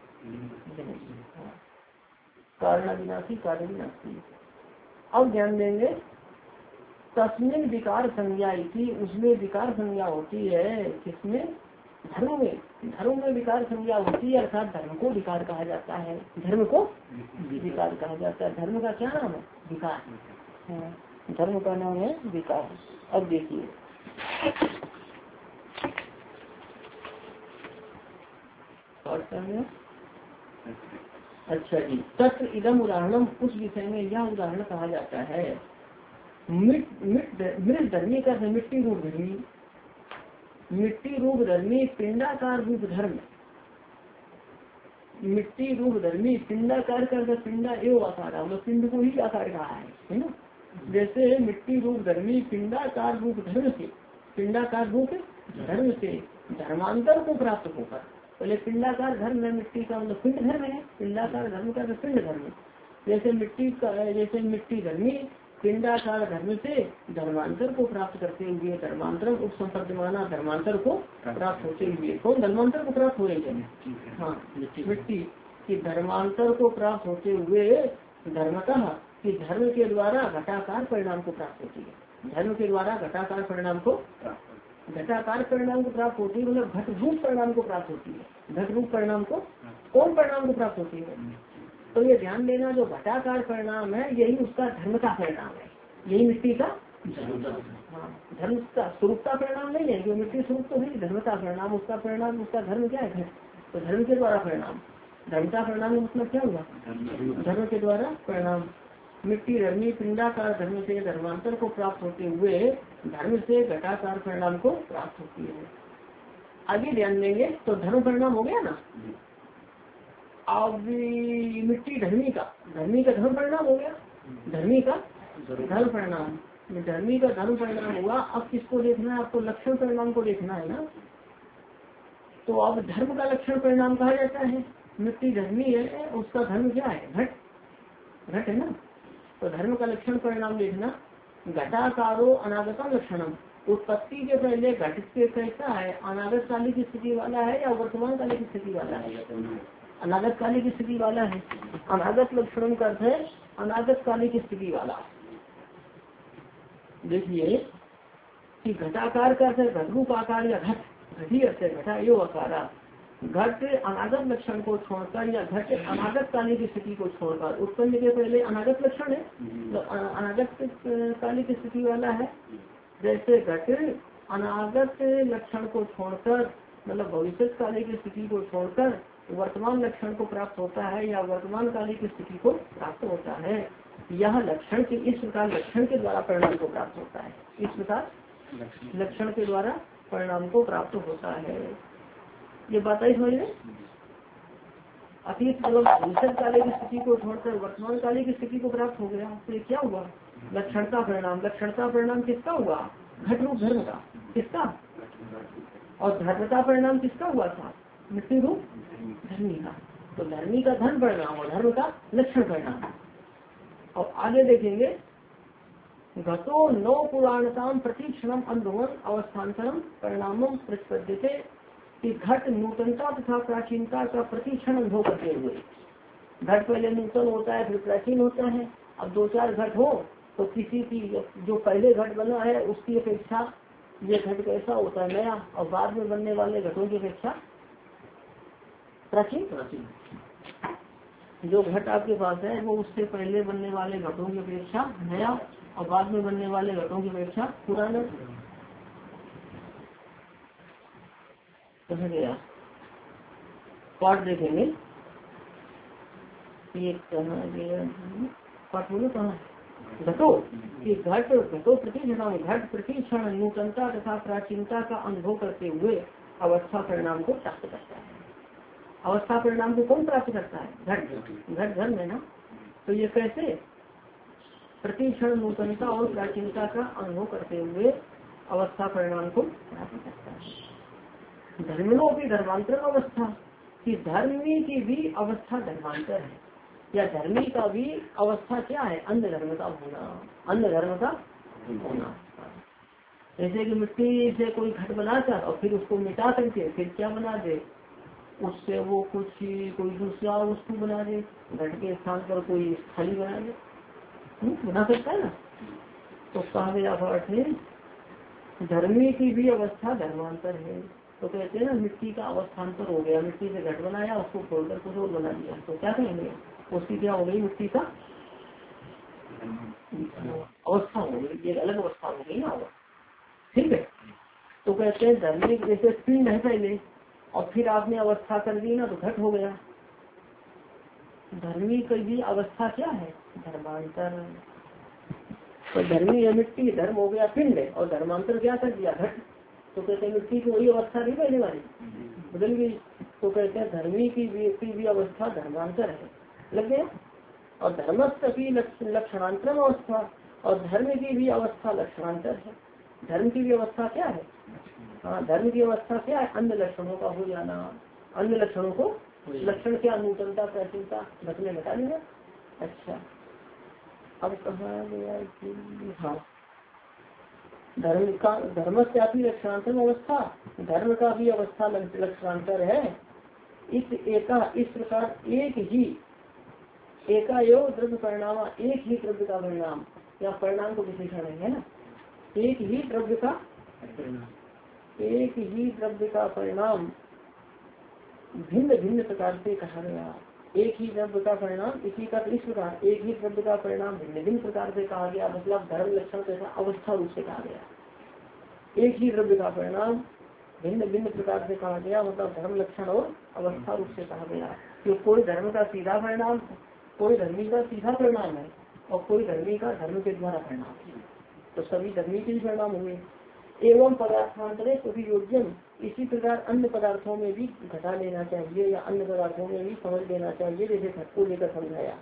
कारण विनाशी, कार्य विनाशी। अब ध्यान देंगे, तस्मिन विकार संज्ञा थी, उसमें विकार संज्ञा होती है। किसमें? धर्म में। धर्म में विकार संज्ञा होती है, अर्थात धर्म को विकार कहा जाता है। धर्म को विकार कहा जाता है। धर्म का क्या नाम है? विकार। धर्म का नाम है विकार। अब देखिए अच्छा जी, तत्र इदम उदाहरणम, उस विषय में यह उदाहरण कहा जाता है। मृत धर्मी का मिट्टी रूप धर्मी, मिट्टी रूप धर्मी पिंडाकार रूप धर्म, मिट्टी रूप धर्मी पिंडाकार कर पिंडा एवं आकार, मतलब पिंड को ही आकार कहा है ना। जैसे मिट्टी रूप धर्मी पिंडाकार रूप धर्म से, पिंडाकार रूप धर्म से धर्मांतर को प्राप्त होकर, पहले पिंडाकार धर्म में मिट्टी का मतलब पिंड धर्म है, पिंडाकार धर्म का तो पिंड धर्म। जैसे मिट्टी का, जैसे मिट्टी धर्मी पिंडाकार धर्म से धर्मांतर को प्राप्त करते हुए, धर्मांतर उपसंपद्यमाना धर्मांतर को प्राप्त होते हुए, कौन धर्मांतर को प्राप्त हो रही है? हाँ, मिट्टी की धर्मांतर को प्राप्त होते हुए धर्मतः कि धर्म के द्वारा घटाकार परिणाम को प्राप्त होती है, धर्म के द्वारा घटाकार परिणाम को, घटाकार परिणाम को प्राप्त होती है, मतलब घट रूप परिणाम को प्राप्त होती है। घट रूप परिणाम को, कौन परिणाम को प्राप्त होती है? तो ये ध्यान देना, जो घटाकार परिणाम है यही उसका धर्म का परिणाम है, यही मिट्टी का हाँ धर्म का स्वरूप का परिणाम नहीं है, जो मिट्टी स्वरूप तो है, धर्म का परिणाम उसका परिणाम, उसका धर्म क्या है? तो धर्म के द्वारा परिणाम, धर्म का परिणाम मतलब क्या हुआ? धर्म के द्वारा परिणाम। मिट्टी धर्मी पिंडाकार धर्म से धर्मांतर को प्राप्त होते हुए धर्म से घटाकार परिणाम को प्राप्त होती है। आगे ध्यान देंगे तो धर्म परिणाम हो गया ना। अब मिट्टी धर्मी का धर्म परिणाम हो गया, धर्मी का धर्म परिणाम, धर्मी का धर्म परिणाम हुआ। अब किसको देखना है? आपको लक्षण परिणाम को देखना है ना। तो अब धर्म का लक्षण परिणाम कहा जाता है। मिट्टी धर्मी है, उसका धर्म क्या है? घट है ना। तो धर्म का लक्षण परिणाम देखना, घटाकारो अनागतम लक्षणम, उत्पत्ति के पहले घट के कैसा है? अनागत कालिक स्थिति वाला है या वर्तमान कालिक स्थिति वाला है? अनागत कालिक स्थिति वाला है। अनागत लक्षण का अर्थ है अनागत कालिक स्थिति वाला। देखिए कि घटाकार का अर्थ है घट रूप आकार या घट ही अर्थ है, घटा यो आकारा। घट अनागत लक्षण को छोड़कर या घट अनागत कालिक स्थिति को छोड़कर, उत्पन्न के पहले अनागत लक्षण है तो अनागत कालिक स्थिति वाला है। जैसे घट अनागत लक्षण को छोड़कर, मतलब भविष्य कालिक स्थिति को छोड़कर वर्तमान लक्षण को प्राप्त होता है या वर्तमान कालिक स्थिति को प्राप्त होता है। यह लक्षण के इस प्रकार लक्षण के द्वारा परिणाम को प्राप्त होता है, इस प्रकार लक्षण के द्वारा परिणाम को प्राप्त होता है। ये बात आई समझ में। अतीत मतलब भविष्य कालिक स्थिति को छोड़कर वर्तमान कालिक स्थिति को प्राप्त हो गया, तो ये क्या हुआ? लक्षणता परिणाम। लक्षणता परिणाम किसका हुआ? घट रूप धर्म का। किसका? और धर्मता परिणाम किसका हुआ था? मिट्टी रूप धर्मी का। तो धर्मी का धर्म परिणाम और धर्म का लक्षण परिणाम। और आगे देखेंगे, घटो नौ पुराणताम प्रतिक्षणम अनुभवन अवस्थान्तरम परिणामम प्रतिपद्यते, कि घट नूतनता तथा प्राचीनता का प्रतिक्षण अनुभव करते हुए, घट पहले नूतन होता है फिर प्राचीन होता है। अब दो चार घट हो तो किसी की जो पहले घट बना है उसकी अपेक्षा ये घट कैसा होता है? नया। और बाद में बनने वाले घटों की अपेक्षा प्राचीन। जो घट आपके पास है वो उससे पहले बनने वाले घटों की अपेक्षा नया और बाद में बनने वाले घटों की अपेक्षा पुराना। कहा गया पाठ देखेंगे, ये कहा गया पाठ बोलो कहाँ? घटो कि घटो प्रतिक्षण, घट प्रतिक्षण नूतनता तथा प्राचीनता का अनुभव करते हुए अवस्था परिणाम को प्राप्त करता है। अवस्था परिणाम को कौन प्राप्त करता है? घट धर्म है ना। तो ये कैसे? प्रतिक्षण नूतनता और प्राचीनता का अनुभव करते हुए अवस्था परिणाम को प्राप्त करता है। धर्मियों की धर्मांतर अवस्था, कि धर्मी की भी अवस्था धर्मांतर है, या धर्मी का भी अवस्था क्या है? अन्य धर्म का होना, अन्य धर्म का होना। जैसे कि मिट्टी से कोई घट बनाकर और फिर उसको मिटा करके फिर क्या बना दे? उससे वो कोई दूसरा वस्तु बना दे, घट के स्थान पर कोई थाली बना दे, बना सकता है ना। तो कहा गया पाठ है धर्मी की भी अवस्था धर्मांतर है। तो कहते हैं ना मिट्टी का अवस्थान्तर हो गया, मिट्टी से घट बनाया उसको खोलकर कुछ और बना दिया, तो क्या कहेंगे? उसकी क्या हो गई? मिट्टी का अवस्था हो गई, एक अलग अवस्था हो गई ना। ठीक है, तो कहते हैं धर्मी जैसे पिंड है पहले और फिर आपने अवस्था कर दी ना तो घट हो गया। धर्मी की भी अवस्था क्या है? धर्मांतर। तो धर्मी है मिट्टी, धर्म हो गया पिंड और धर्मांतर क्या कर दिया? घट। तो कहते हैं मिट्टी की वही अवस्था नहीं पहले वाली, बदल गई। तो कहते हैं धर्मी की भी अवस्था धर्मांतर है, लग गया। और धर्मस्थ की लक्षणांतरम अवस्था, और धर्म की भी अवस्था लक्षणांतर है। धर्म की भी अवस्था क्या है? हाँ, धर्म की अवस्था क्या है? अन्य लक्षणों का हो जाना। अन्य लक्षणों को, लक्षण क्या? नूतनता, प्राचीनता, घटने घटा लेना। अच्छा, अब कहाँ गया? हाँ, धर्म से आपकी लक्षणांतर अवस्था, धर्म का भी अवस्था लक्षणांतर है। इस प्रकार एक ही एकायोग द्रव्य परिणाम, एक ही द्रव्य का परिणाम, या परिणाम को विशेषण है ना, एक ही द्रव्य का परिणाम भिन्न भिन्न प्रकार से कहा गया। एक ही द्रव्य का परिणाम, इसी का इस प्रकार एक ही द्रव्य का परिणाम भिन्न भिन्न प्रकार से कहा गया। मतलब धर्म लक्षण कैसा? अवस्था रूप से कहा गया। एक ही द्रव्य का परिणाम भिन्न भिन्न प्रकार से कहा गया, मतलब धर्म लक्षण और अवस्था रूप से कहा गया। तो कोई धर्म का सीधा परिणाम, कोई धर्मी का सीधा परिणाम है, और कोई धर्मी का धर्म के द्वारा परिणाम है। तो सभी धर्मी के ही परिणाम हुए। एवं पदार्थांतरे सभी योग्यम, इसी प्रकार अन्य पदार्थों में भी घटा लेना चाहिए, या अन्य पदार्थों में भी समझ लेना चाहिए, जैसे घट को लेकर समझाया।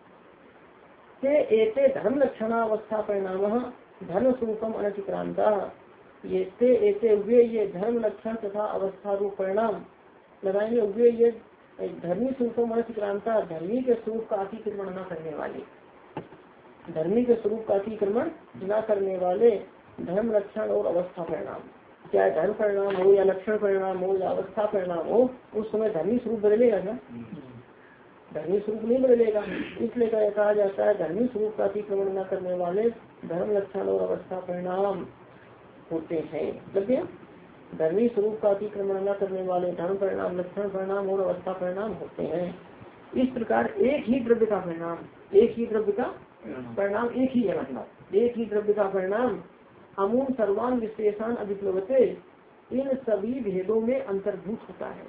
एते धर्म लक्षणावस्था परिणाम धर्म स्वरूपम अनतिक्रांता। ये वे ये धर्म लक्षण तथा अवस्था रूप परिणाम लगाएंगे। वे ये धर्मी स्वरूपम अनतिक्रांता, धर्मी के स्वरूप का अतिक्रमण न करने वाले, धर्मी के स्वरूप का अतिक्रमण न करने वाले धर्म लक्षण और अवस्था परिणाम, चाहे धर्म परिणाम हो या लक्षण परिणाम हो या अवस्था परिणाम हो, उस समय धर्मी स्वरूप बदलेगा क्या? धर्मी स्वरूप नहीं बदलेगा। इसलिए कहा जाता है धर्मी स्वरूप का अतिक्रमण न करने वाले धर्म लक्षण और अवस्था परिणाम होते हैं। देखिए, धर्मी स्वरूप का अतिक्रमण न करने वाले धर्म परिणाम, लक्षण परिणाम और अवस्था परिणाम होते हैं। इस प्रकार एक ही द्रव्य का परिणाम, एक ही द्रव्य का परिणाम एक ही है, मतलब एक ही द्रव्य का परिणाम अमूल सर्वान विशेषण अभिप्लवते, इन सभी भेदों में अंतर्भूत होता है।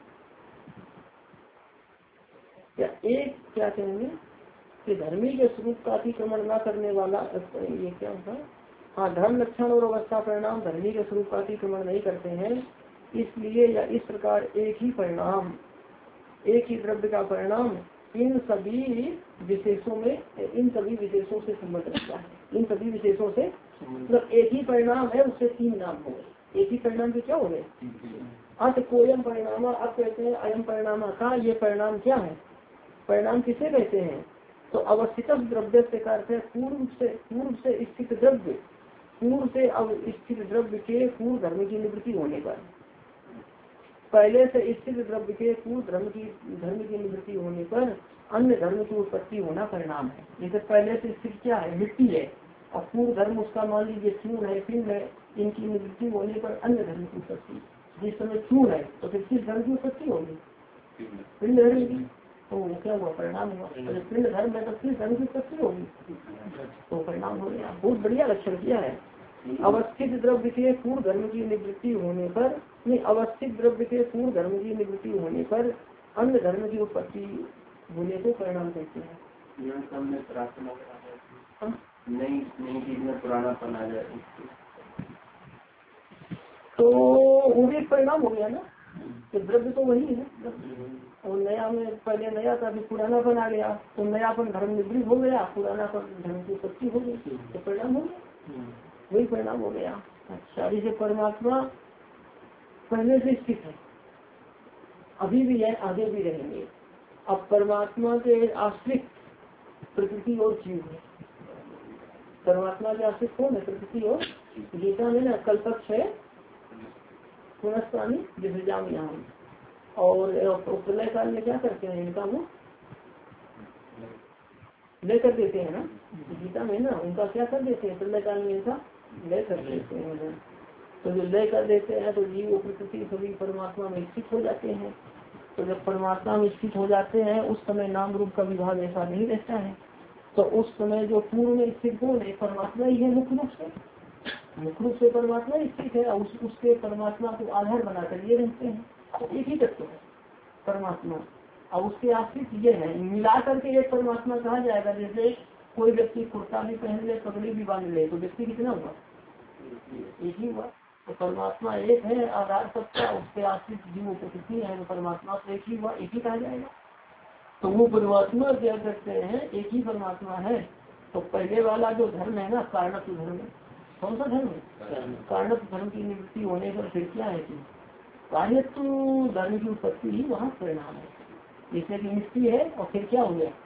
क्या कहेंगे कि धर्मी के स्वरूप का अतिक्रमण न करने वाला, ये क्या होता है? हाँ, धर्म लक्षण और अवस्था परिणाम धर्मी के स्वरूप का अतिक्रमण नहीं करते हैं। इसलिए या इस प्रकार एक ही परिणाम, एक ही द्रव्य का परिणाम इन सभी विशेषों में, इन सभी विशेषों से संबंध रखता है। इन सभी विशेषों से मतलब एक ही परिणाम है, उससे तीन नाम हो गए। एक ही परिणाम के क्या हो गए? अत कोयम परिणाम। अब कहते हैं अयम परिणाम का, ये परिणाम क्या है? परिणाम किसे कहते हैं? तो अवस्थित द्रव्य से करते पूर्व से स्थित द्रव्य, पूर्व से अवस्थित द्रव्य के पूर्व धर्म की निवृत्ति होने पर, पहले से स्थित द्रव्य के पूर्व धर्म की निवृत्ति होने पर अन्य धर्म की उत्पत्ति होना परिणाम है। जैसे पहले से स्थित क्या है? मिट्टी है, और पूर्व धर्म उसका मान लीजिए चूर्ण है, पिंड है, इनकी निवृत्ति होने पर अन्य धर्म की उत्पत्ति। जिस समय चूर्ण है तो फिर किस धर्म की उत्पत्ति होगी? पिंड धर्म की। तो क्या हुआ? परिणाम हुआ। पिंड धर्म है तो किस धर्म की उत्पत्ति होगी? तो परिणाम हो गया। बहुत बढ़िया लक्षण किया है। अवस्थित द्रव्य के पूर्व धर्म की निवृत्ति होने पर, नहीं, अवस्थित द्रव्य के पूर्व धर्म की निवृत्ति होने पर अन्य धर्म की उत्पत्ति होने को परिणाम कहते हैं। नई चीज में पुरानापन आ जाए तो वो भी एक परिणाम हो गया ना, तो द्रव्य तो वही है, और नया में पहले नया था, अभी पुरानापन आ गया, तो नयापन धर्म निवृत्त हो गया, पुरानापन धर्म की उत्पत्ति हो गई, तो परिणाम हो गया, वही परिणाम हो गया। अच्छा, जैसे परमात्मा पहले से स्थित है, अभी भी है, आगे भी रहेंगे। अब परमात्मा के आश्रित प्रकृति और जीव है। परमात्मा के आश्रित कौन है? प्रकृति और गीता में ना कल्पक्ष है पुनस्तानी जैसे जाम यहाँ, और प्रलय काल में क्या करते हैं? इनका वो लय कर देते हैं ना, गीता में ना उनका क्या कर देते हैं? प्रलय काल में इनका लय कर देते हैं। तो जो लय कर देते हैं तो जीव प्रकृति सभी परमात्मा में स्थित हो जाते हैं। तो जब परमात्मा में स्थित हो जाते हैं उस समय नाम रूप का विभाग ऐसा नहीं रहता है। तो उस समय जो पूर्व में स्थित कौन है? परमात्मा ही है मुख्य रूप से परमात्मा स्थित है। उसके परमात्मा को आधार बनाकर ये रहते हैं, तो एक ही तत्व है परमात्मा। और उसके आश्रित ये है, मिला करके एक परमात्मा कहा जाएगा। जैसे कोई व्यक्ति कुर्ता भी पहन ले, पगड़ी भी बांध ले, तो व्यक्ति कितना हुआ? एक ही हुआ। तो परमात्मा एक है, आधार सबका, उसके आश्रित जीव प्रकृति है, तो परमात्मा तो एक ही हुआ, एक ही कहा जाएगा। तो वो परमात्मा क्या करते हैं? एक ही परमात्मा है। तो पहले वाला जो धर्म है ना, कारणत्व धर्म, कौन सा धर्म है? कारणत्व धर्म की निवृत्ति होने पर फिर क्या है कि कार्यत्व धर्म की उत्पत्ति ही वहाँ परिणाम है। जैसे कि मिट्टी है और फिर क्या हो गया?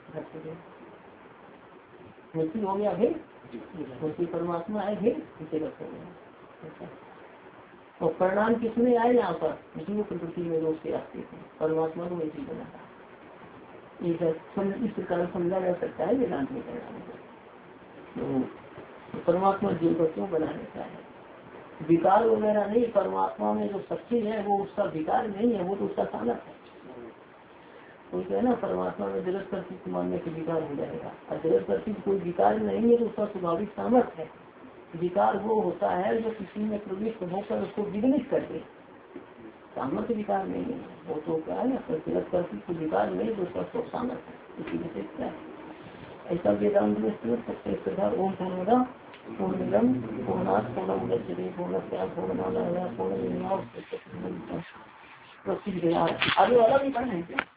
मिट्टी हो गया, फिर परमात्मा है, फिर इसे रख हो गया। और परिणाम किसमें आए? यहाँ पर जीव प्रकृति में जो उसके अस्तित्व है, परमात्मा को वैसे बनाता है। इस प्रकार समझा जा सकता है वेदांत में परिणाम। तो परमात्मा जीव को क्यों बना देता है? विकार वगैरह नहीं, परमात्मा में जो शक्ति है वो उसका विकार नहीं है, वो तो उसका सामर्थ्य है। तो है ना, परमात्मा में जगत कर्तृत्व मानने से विकार हो जाएगा, और जगत कर्तृत्व कोई विकार नहीं है तो उसका स्वाभाविक सामर्थ्य है। विकार वो होता है जो किसी में प्रविष्ट होकर उसको विघ्नित कर दे, सामर्थ्य विकार नहीं है। वो तो क्या है ना, जगत कर्तृत्व विकार नहीं तो उसका स्वरूप सामर्थ्य है, इसी विशेषता है। ऐसा वेदांत में सबसे प्रकार ओम पूर्णदा पूर्णिदम पूर्णात् पूर्णमुदच्यते पूर्णस्य पूर्णमादाय पूर्णमेवावशिष्यते। आगे वाला भी पढ़े हैं क्या?